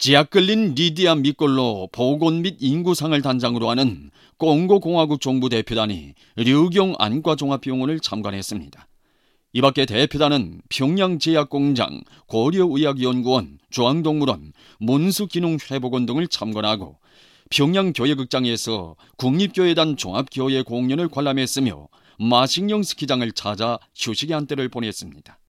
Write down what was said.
지약 끌린 리디아 미꼴로 보건 및 인구상을 단장으로 하는 콩고공화국 정부 대표단이 류경 안과종합병원을 참관했습니다. 이 밖에 대표단은 평양제약공장, 고려의학연구원, 중앙동물원, 문수기능회복원 등을 참관하고 평양교회극장에서 국립교회단 종합교회 공연을 관람했으며 마식령 스키장을 찾아 휴식의 한때를 보냈습니다.